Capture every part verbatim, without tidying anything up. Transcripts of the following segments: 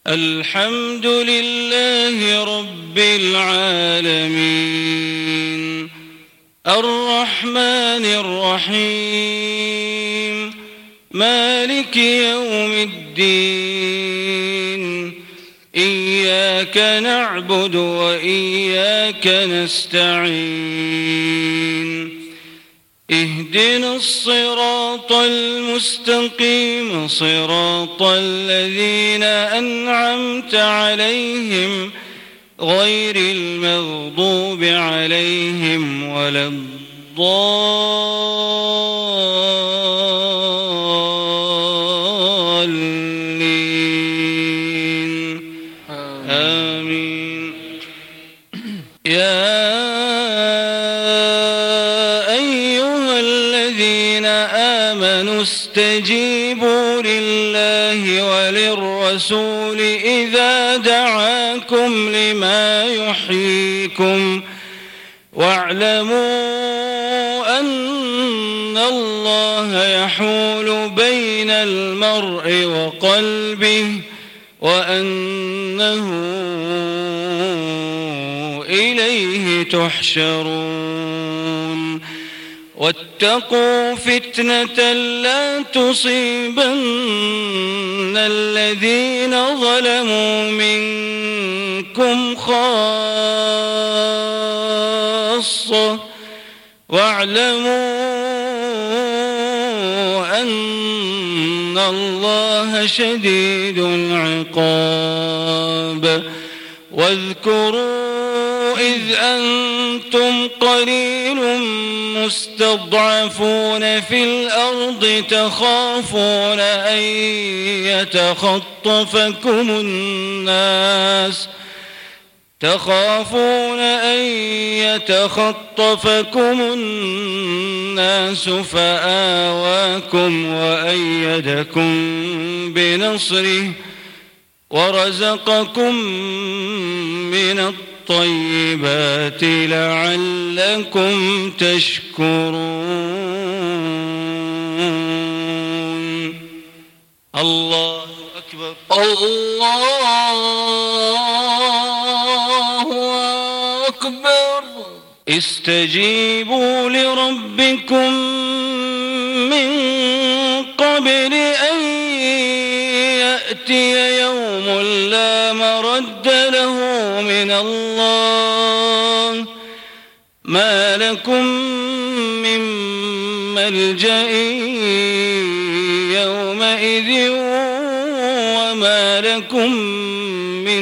الحمد لله رب العالمين الرحمن الرحيم مالك يوم الدين إياك نعبد وإياك نستعين اهدنا الصراط المستقيم صراط الذين أنعمت عليهم غير المغضوب عليهم ولا الضالين آمين. يا استجيبوا لله وللرسول إذا دعاكم لما يحييكم واعلموا أن الله يحول بين المرء وقلبه وأنه إليه تحشرون واتقوا فتنة لا تصيبن الذين ظلموا منكم خاصة واعلموا أن الله شديد العقاب. واذكروا إذ أنتم قليل مستضعفون في الأرض تخافون أن يتخطفكم الناس تخافون أن يتخطفكم الناس فآواكم وأيدكم بنصره ورزقكم من الطيبات لعلكم تشكرون. الله أكبر. الله أكبر. استجيبوا لربكم من قبل أن يأتي يوم لا مرد له من الله ما لكم من ملجأ يومئذ وما لكم من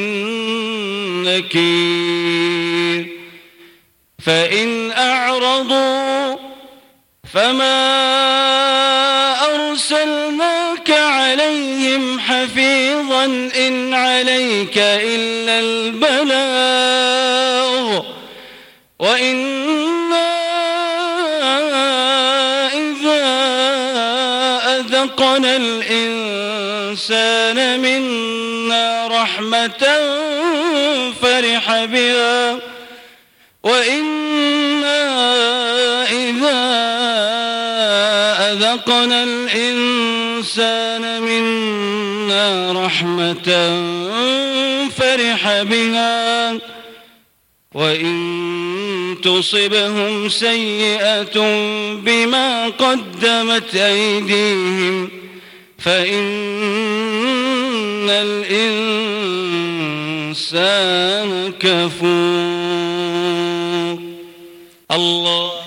نكير. فإن أعرضوا فما أرسلناك عليهم حفيظا إن عليك إلا البلاغ وإنا إذا أذقنا الإنسان منا رحمة فرح بها وإنا إذا أذقنا الإنسان منا رحمة فرح بها وإن تصبهم سيئة بما قدمت أيديهم فإن الإنسان كفور. الله